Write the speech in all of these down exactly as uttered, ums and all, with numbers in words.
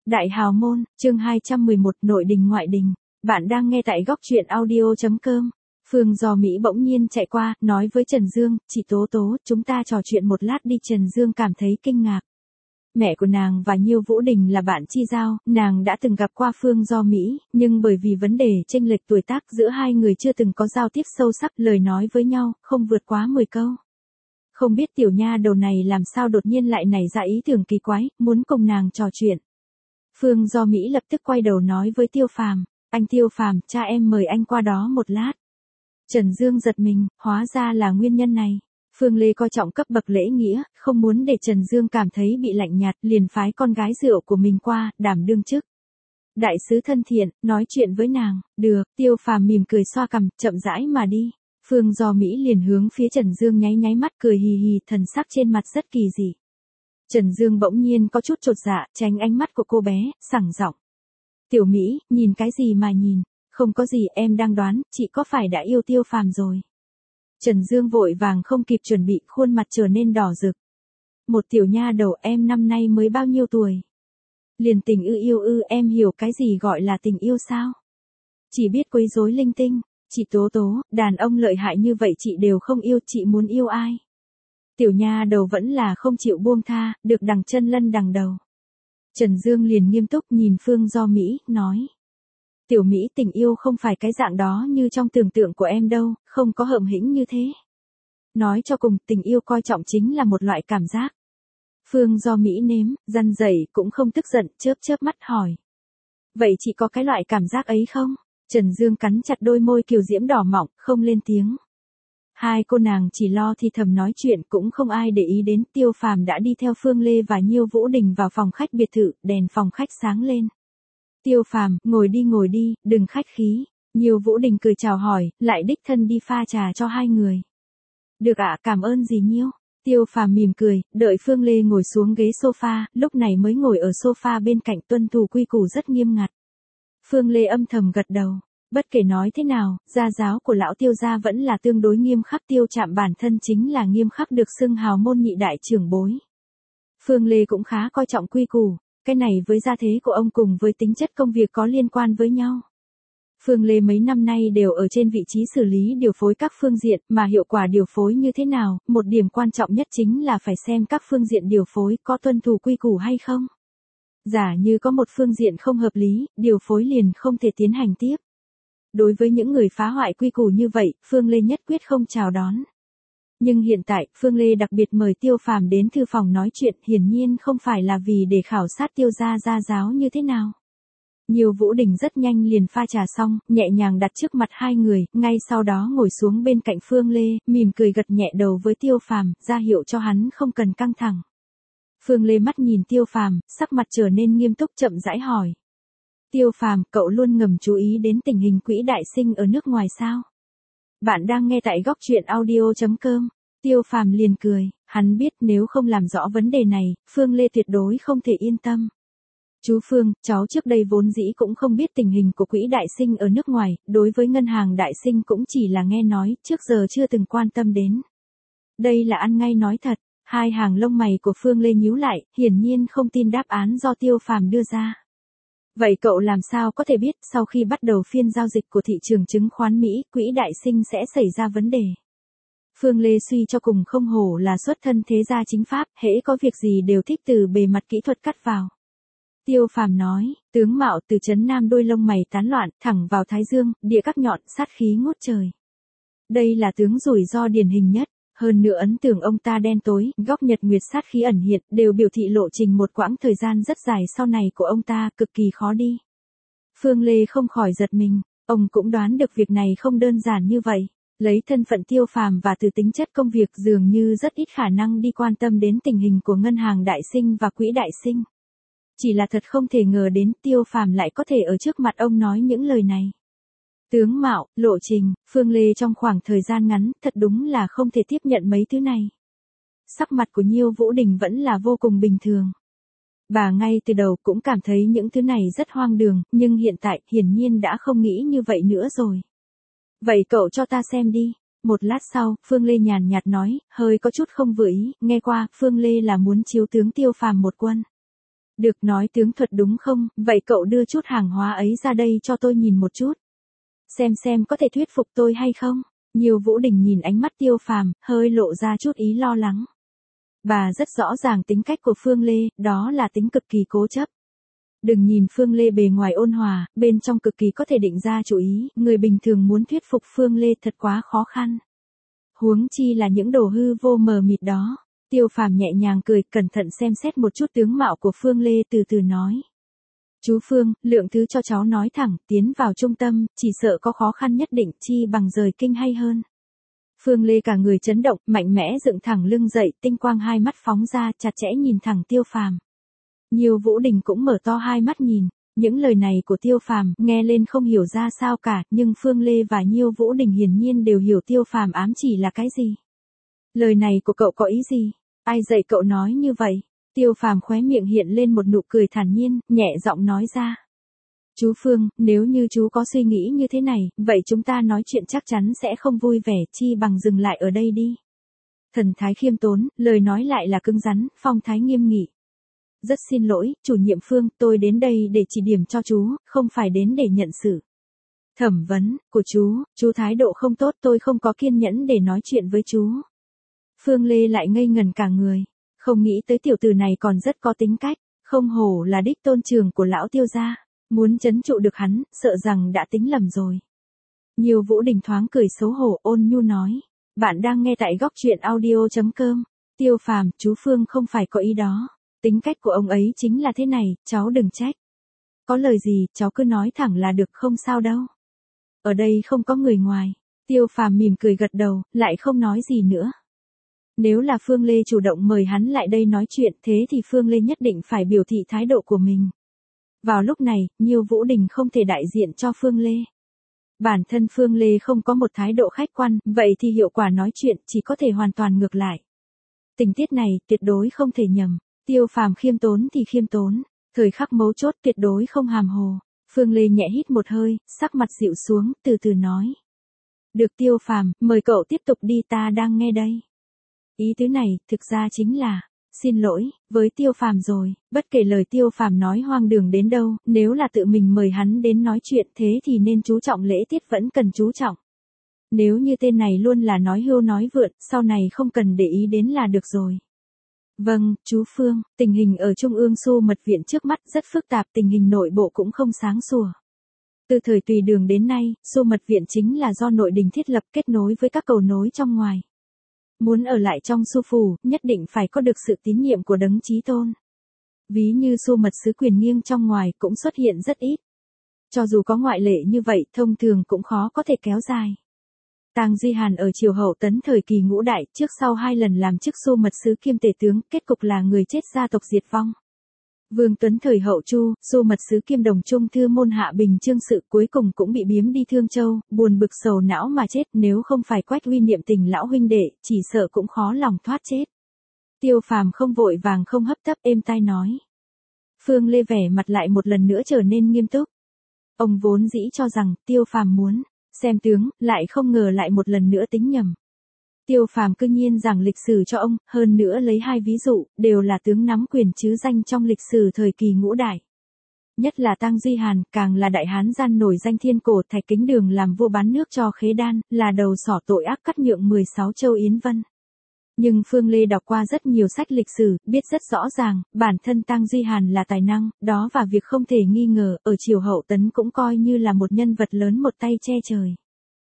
Đại hào môn, chương hai trăm mười một, nội đình ngoại đình. Bạn đang nghe tại góc truyện audio chấm com. Phương Do Mỹ bỗng nhiên chạy qua, nói với Trần Dương, chị Tố Tố, chúng ta trò chuyện một lát đi. Trần Dương cảm thấy kinh ngạc. Mẹ của nàng và Nhiêu Vũ Đình là bạn chi giao, nàng đã từng gặp qua Phương Do Mỹ, nhưng bởi vì vấn đề chênh lệch tuổi tác giữa hai người chưa từng có giao tiếp sâu sắc, lời nói với nhau, không vượt quá mười câu. Không biết tiểu nha đầu này làm sao đột nhiên lại nảy ra ý tưởng kỳ quái, muốn cùng nàng trò chuyện. Phương Do Mỹ lập tức quay đầu nói với Tiêu Phàm, anh Tiêu Phàm, cha em mời anh qua đó một lát. Trần Dương giật mình, hóa ra là nguyên nhân này. Phương Lê coi trọng cấp bậc lễ nghĩa, không muốn để Trần Dương cảm thấy bị lạnh nhạt, liền phái con gái rượu của mình qua, đảm đương chức. Đại sứ thân thiện, nói chuyện với nàng, được. Tiêu Phàm mỉm cười xoa cằm, chậm rãi mà đi. Phương Do Mỹ liền hướng phía Trần Dương nháy nháy mắt cười hì hì, thần sắc trên mặt rất kỳ dị. Trần Dương bỗng nhiên có chút chột dạ, tránh ánh mắt của cô bé, sẳng giọng. Tiểu Mỹ, nhìn cái gì mà nhìn, không có gì, em đang đoán, chị có phải đã yêu Tiêu Phàm rồi. Trần Dương vội vàng không kịp chuẩn bị, khuôn mặt trở nên đỏ rực. Một tiểu nha đầu, em năm nay mới bao nhiêu tuổi? Liền tình ư yêu ư, em hiểu cái gì gọi là tình yêu sao? Chỉ biết quấy rối linh tinh. Chị Tố Tố, đàn ông lợi hại như vậy chị đều không yêu, chị muốn yêu ai? Tiểu nha đầu vẫn là không chịu buông tha, được đằng chân lân đằng đầu. Trần Dương liền nghiêm túc nhìn Phương Do Mỹ, nói. Tiểu Mỹ, tình yêu không phải cái dạng đó như trong tưởng tượng của em đâu, không có hợm hĩnh như thế. Nói cho cùng, tình yêu coi trọng chính là một loại cảm giác. Phương Do Mỹ nếm, răn rẩy cũng không tức giận, chớp chớp mắt hỏi. Vậy chị có cái loại cảm giác ấy không? Trần Dương cắn chặt đôi môi kiều diễm đỏ mọng, không lên tiếng. Hai cô nàng chỉ lo thì thầm nói chuyện, cũng không ai để ý đến. Tiêu Phàm đã đi theo Phương Lê và Nhiêu Vũ Đình vào phòng khách biệt thự, đèn phòng khách sáng lên. Tiêu Phàm, ngồi đi ngồi đi, đừng khách khí. Nhiêu Vũ Đình cười chào hỏi, lại đích thân đi pha trà cho hai người. Được ạ, cảm ơn dì Nhiêu. Tiêu Phàm mỉm cười, đợi Phương Lê ngồi xuống ghế sofa, lúc này mới ngồi ở sofa bên cạnh, tuân thủ quy củ rất nghiêm ngặt. Phương Lê âm thầm gật đầu. Bất kể nói thế nào, gia giáo của lão Tiêu gia vẫn là tương đối nghiêm khắc. Tiêu Trạm bản thân chính là nghiêm khắc, được xưng hào môn nhị đại trưởng bối. Phương Lê cũng khá coi trọng quy củ, cái này với gia thế của ông cùng với tính chất công việc có liên quan với nhau. Phương Lê mấy năm nay đều ở trên vị trí xử lý điều phối các phương diện, mà hiệu quả điều phối như thế nào, một điểm quan trọng nhất chính là phải xem các phương diện điều phối có tuân thủ quy củ hay không. Giả như có một phương diện không hợp lý, điều phối liền không thể tiến hành tiếp. Đối với những người phá hoại quy củ như vậy, Phương Lê nhất quyết không chào đón. Nhưng hiện tại, Phương Lê đặc biệt mời Tiêu Phàm đến thư phòng nói chuyện, hiển nhiên không phải là vì để khảo sát Tiêu gia gia giáo như thế nào. Nhiêu Vũ Đình rất nhanh liền pha trà xong, nhẹ nhàng đặt trước mặt hai người, ngay sau đó ngồi xuống bên cạnh Phương Lê, mỉm cười gật nhẹ đầu với Tiêu Phàm, ra hiệu cho hắn không cần căng thẳng. Phương Lê mắt nhìn Tiêu Phàm, sắc mặt trở nên nghiêm túc, chậm rãi hỏi. Tiêu Phàm, cậu luôn ngầm chú ý đến tình hình quỹ đại sinh ở nước ngoài sao? Bạn đang nghe tại góc truyện audio chấm com. Tiêu Phàm liền cười, hắn biết nếu không làm rõ vấn đề này, Phương Lê tuyệt đối không thể yên tâm. Chú Phương, cháu trước đây vốn dĩ cũng không biết tình hình của quỹ đại sinh ở nước ngoài, đối với ngân hàng đại sinh cũng chỉ là nghe nói, trước giờ chưa từng quan tâm đến. Đây là ăn ngay nói thật. Hai hàng lông mày của Phương Lê nhíu lại, hiển nhiên không tin đáp án do Tiêu Phàm đưa ra. Vậy cậu làm sao có thể biết sau khi bắt đầu phiên giao dịch của thị trường chứng khoán Mỹ, quỹ đại sinh sẽ xảy ra vấn đề? Phương Lê suy cho cùng không hổ là xuất thân thế gia chính pháp, hễ có việc gì đều thích từ bề mặt kỹ thuật cắt vào. Tiêu Phàm nói, tướng mạo từ trấn Nam, đôi lông mày tán loạn, thẳng vào thái dương, địa các nhọn, sát khí ngút trời. Đây là tướng rủi ro điển hình nhất. Hơn nữa ấn tượng ông ta đen tối, góc nhật nguyệt sát khí ẩn hiện, đều biểu thị lộ trình một quãng thời gian rất dài sau này của ông ta, cực kỳ khó đi. Phương Lê không khỏi giật mình, ông cũng đoán được việc này không đơn giản như vậy. Lấy thân phận Tiêu Phàm và từ tính chất công việc dường như rất ít khả năng đi quan tâm đến tình hình của ngân hàng đại sinh và quỹ đại sinh. Chỉ là thật không thể ngờ đến Tiêu Phàm lại có thể ở trước mặt ông nói những lời này. Tướng mạo, lộ trình, Phương Lê trong khoảng thời gian ngắn, thật đúng là không thể tiếp nhận mấy thứ này. Sắc mặt của Nhiêu Vũ Đình vẫn là vô cùng bình thường. Bà ngay từ đầu cũng cảm thấy những thứ này rất hoang đường, nhưng hiện tại, hiển nhiên đã không nghĩ như vậy nữa rồi. Vậy cậu cho ta xem đi. Một lát sau, Phương Lê nhàn nhạt nói, hơi có chút không vừa ý, nghe qua, Phương Lê là muốn chiếu tướng Tiêu Phàm một quân. Được, nói tướng thuật đúng không, vậy cậu đưa chút hàng hóa ấy ra đây cho tôi nhìn một chút. Xem xem có thể thuyết phục tôi hay không. Nhiêu Vũ Đình nhìn ánh mắt Tiêu Phàm, hơi lộ ra chút ý lo lắng. Bà rất rõ ràng tính cách của Phương Lê, đó là tính cực kỳ cố chấp. Đừng nhìn Phương Lê bề ngoài ôn hòa, bên trong cực kỳ có thể định ra chủ ý, người bình thường muốn thuyết phục Phương Lê thật quá khó khăn. Huống chi là những đồ hư vô mờ mịt đó. Tiêu Phàm nhẹ nhàng cười, cẩn thận xem xét một chút tướng mạo của Phương Lê, từ từ nói. Chú Phương, lượng thứ cho cháu nói thẳng, tiến vào trung tâm, chỉ sợ có khó khăn nhất định, chi bằng rời kinh hay hơn. Phương Lê cả người chấn động, mạnh mẽ dựng thẳng lưng dậy, tinh quang hai mắt phóng ra, chặt chẽ nhìn thẳng Tiêu Phàm. Nhiêu Vũ Đình cũng mở to hai mắt nhìn, những lời này của Tiêu Phàm nghe lên không hiểu ra sao cả, nhưng Phương Lê và Nhiêu Vũ Đình hiển nhiên đều hiểu Tiêu Phàm ám chỉ là cái gì. Lời này của cậu có ý gì? Ai dạy cậu nói như vậy? Tiêu Phàm khóe miệng hiện lên một nụ cười thản nhiên, nhẹ giọng nói ra. Chú Phương, nếu như chú có suy nghĩ như thế này, vậy chúng ta nói chuyện chắc chắn sẽ không vui vẻ, chi bằng dừng lại ở đây đi. Thần thái khiêm tốn, lời nói lại là cứng rắn, phong thái nghiêm nghị. Rất xin lỗi, chủ nhiệm Phương, tôi đến đây để chỉ điểm cho chú, không phải đến để nhận sự thẩm vấn của chú, chú thái độ không tốt, tôi không có kiên nhẫn để nói chuyện với chú. Phương Lê lại ngây ngần cả người, không nghĩ tới tiểu tử này còn rất có tính cách, không hổ là đích tôn trưởng của lão Tiêu gia, muốn trấn trụ được hắn, sợ rằng đã tính lầm rồi. Nhiêu Vũ Đình thoáng cười xấu hổ, ôn nhu nói, bạn đang nghe tại góc truyện audio chấm com. Tiêu Phàm, chú Phương không phải có ý đó, tính cách của ông ấy chính là thế này, cháu đừng trách. Có lời gì, cháu cứ nói thẳng là được, không sao đâu. Ở đây không có người ngoài. Tiêu Phàm mỉm cười gật đầu, lại không nói gì nữa. Nếu là Phương Lê chủ động mời hắn lại đây nói chuyện, thế thì Phương Lê nhất định phải biểu thị thái độ của mình. Vào lúc này, Nhiêu Vũ Đình không thể đại diện cho Phương Lê. Bản thân Phương Lê không có một thái độ khách quan, vậy thì hiệu quả nói chuyện chỉ có thể hoàn toàn ngược lại. Tình tiết này tuyệt đối không thể nhầm. Tiêu Phàm khiêm tốn thì khiêm tốn, thời khắc mấu chốt tuyệt đối không hàm hồ. Phương Lê nhẹ hít một hơi, sắc mặt dịu xuống, từ từ nói. Được Tiêu Phàm, mời cậu tiếp tục đi, ta đang nghe đây. Ý tứ này, thực ra chính là, xin lỗi, với Tiêu Phàm rồi, bất kể lời Tiêu Phàm nói hoang đường đến đâu, nếu là tự mình mời hắn đến nói chuyện thế thì nên chú trọng lễ tiết vẫn cần chú trọng. Nếu như tên này luôn là nói hưu nói vượn, sau này không cần để ý đến là được rồi. Vâng, chú Phương, tình hình ở Trung ương Xu Mật Viện trước mắt rất phức tạp, tình hình nội bộ cũng không sáng sủa. Từ thời Tùy Đường đến nay, Xu Mật Viện chính là do nội đình thiết lập kết nối với các cầu nối trong ngoài. Muốn ở lại trong Xu Phủ, nhất định phải có được sự tín nhiệm của Đấng Chí Tôn. Ví như Xu Mật Sứ quyền nghiêng trong ngoài cũng xuất hiện rất ít. Cho dù có ngoại lệ như vậy, thông thường cũng khó có thể kéo dài. Tang Duy Hàn ở triều Hậu Tấn thời kỳ Ngũ Đại, trước sau hai lần làm chức Xu Mật Sứ kiêm tể tướng, kết cục là người chết gia tộc diệt vong. Vương Tuấn thời Hậu Chu, Xu Mật Sứ kiêm đồng trung thư môn Hạ Bình Chương Sự cuối cùng cũng bị biếm đi Thương Châu, buồn bực sầu não mà chết, nếu không phải Quách Huy niệm tình lão huynh đệ, chỉ sợ cũng khó lòng thoát chết. Tiêu Phàm không vội vàng không hấp tấp, êm tai nói. Phương Lê vẻ mặt lại một lần nữa trở nên nghiêm túc. Ông vốn dĩ cho rằng Tiêu Phàm muốn xem tướng, lại không ngờ lại một lần nữa tính nhầm. Tiêu Phàm cư nhiên giảng lịch sử cho ông, hơn nữa lấy hai ví dụ, đều là tướng nắm quyền chứ danh trong lịch sử thời kỳ Ngũ Đại. Nhất là Tang Duy Hàn, càng là đại hán gian nổi danh thiên cổ, Thạch Kính Đường làm vua bán nước cho Khế Đan, là đầu sỏ tội ác cắt nhượng mười sáu châu Yến Vân. Nhưng Phương Lê đọc qua rất nhiều sách lịch sử, biết rất rõ ràng, bản thân Tang Duy Hàn là tài năng, đó và việc không thể nghi ngờ, ở triều Hậu Tấn cũng coi như là một nhân vật lớn một tay che trời.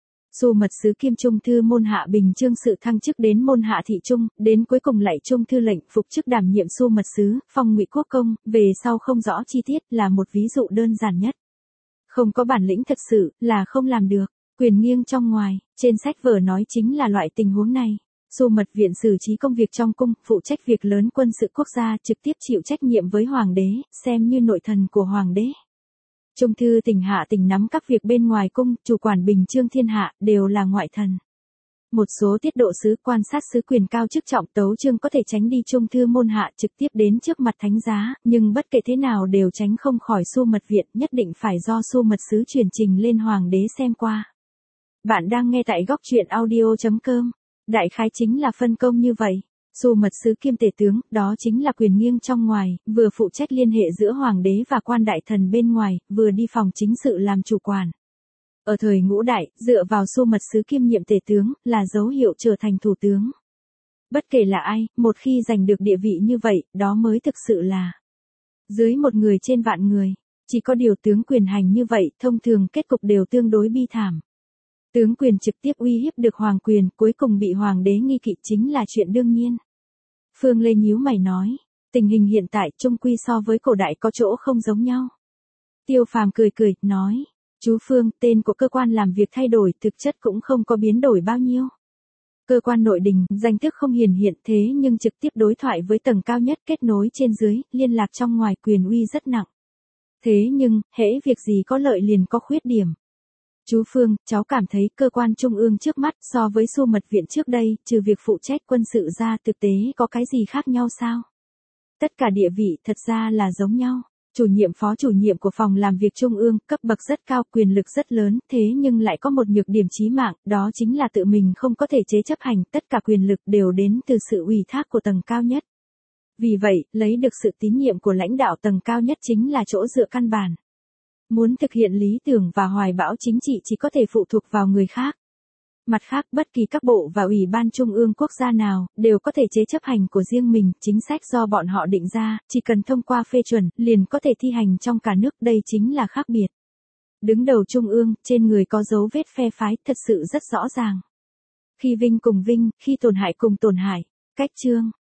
Xu Mật Sứ kiêm trung thư môn Hạ Bình Chương Sự thăng chức đến môn Hạ Thị Trung, đến cuối cùng lại trung thư lệnh, phục chức đảm nhiệm Xu Mật Sứ, phong Ngụy Quốc công, về sau không rõ chi tiết, là một ví dụ đơn giản nhất. Không có bản lĩnh thật sự, là không làm được. Quyền nghiêng trong ngoài, trên sách vở nói chính là loại tình huống này. Xu Mật Viện xử trí công việc trong cung, phụ trách việc lớn quân sự quốc gia, trực tiếp chịu trách nhiệm với hoàng đế, xem như nội thần của hoàng đế. Trung thư tỉnh Hạ tỉnh nắm các việc bên ngoài cung, chủ quản Bình Chương thiên hạ, đều là ngoại thần. Một số tiết độ sứ quan sát sứ quyền cao chức trọng tấu chương có thể tránh đi trung thư môn hạ trực tiếp đến trước mặt thánh giá, nhưng bất kể thế nào đều tránh không khỏi Xu Mật Viện, nhất định phải do Xu Mật Sứ truyền trình lên hoàng đế xem qua. Bạn đang nghe tại góc truyện audio chấm com. Đại khái chính là phân công như vậy. Xu mật sứ kiêm tể tướng, đó chính là quyền nghiêng trong ngoài, vừa phụ trách liên hệ giữa hoàng đế và quan đại thần bên ngoài, vừa đi phòng chính sự làm chủ quản. Ở thời Ngũ Đại, dựa vào xu mật sứ kiêm nhiệm tể tướng, là dấu hiệu trở thành thủ tướng. Bất kể là ai, một khi giành được địa vị như vậy, đó mới thực sự là dưới một người trên vạn người. Chỉ có điều tướng quyền hành như vậy, thông thường kết cục đều tương đối bi thảm. Tướng quyền trực tiếp uy hiếp được hoàng quyền, cuối cùng bị hoàng đế nghi kỵ chính là chuyện đương nhiên. Phương Lê nhíu mày nói, tình hình hiện tại chung quy so với cổ đại có chỗ không giống nhau. Tiêu Phàm cười cười, nói, chú Phương, tên của cơ quan làm việc thay đổi, thực chất cũng không có biến đổi bao nhiêu. Cơ quan nội đình, danh thức không hiển hiện thế nhưng trực tiếp đối thoại với tầng cao nhất, kết nối trên dưới, liên lạc trong ngoài, quyền uy rất nặng. Thế nhưng, hễ việc gì có lợi liền có khuyết điểm. Chú Phương, cháu cảm thấy cơ quan trung ương trước mắt so với xu mật viện trước đây, trừ việc phụ trách quân sự ra, thực tế có cái gì khác nhau sao? Tất cả địa vị thật ra là giống nhau. Chủ nhiệm phó chủ nhiệm của phòng làm việc trung ương, cấp bậc rất cao, quyền lực rất lớn, thế nhưng lại có một nhược điểm chí mạng, đó chính là tự mình không có thể chế chấp hành, tất cả quyền lực đều đến từ sự ủy thác của tầng cao nhất. Vì vậy, lấy được sự tín nhiệm của lãnh đạo tầng cao nhất chính là chỗ dựa căn bản. Muốn thực hiện lý tưởng và hoài bão chính trị chỉ có thể phụ thuộc vào người khác. Mặt khác, bất kỳ các bộ và ủy ban trung ương quốc gia nào, đều có thể chế chấp hành của riêng mình, chính sách do bọn họ định ra, chỉ cần thông qua phê chuẩn, liền có thể thi hành trong cả nước, đây chính là khác biệt. Đứng đầu trung ương, trên người có dấu vết phe phái, thật sự rất rõ ràng. Khi vinh cùng vinh, khi tổn hại cùng tổn hại. Cách chương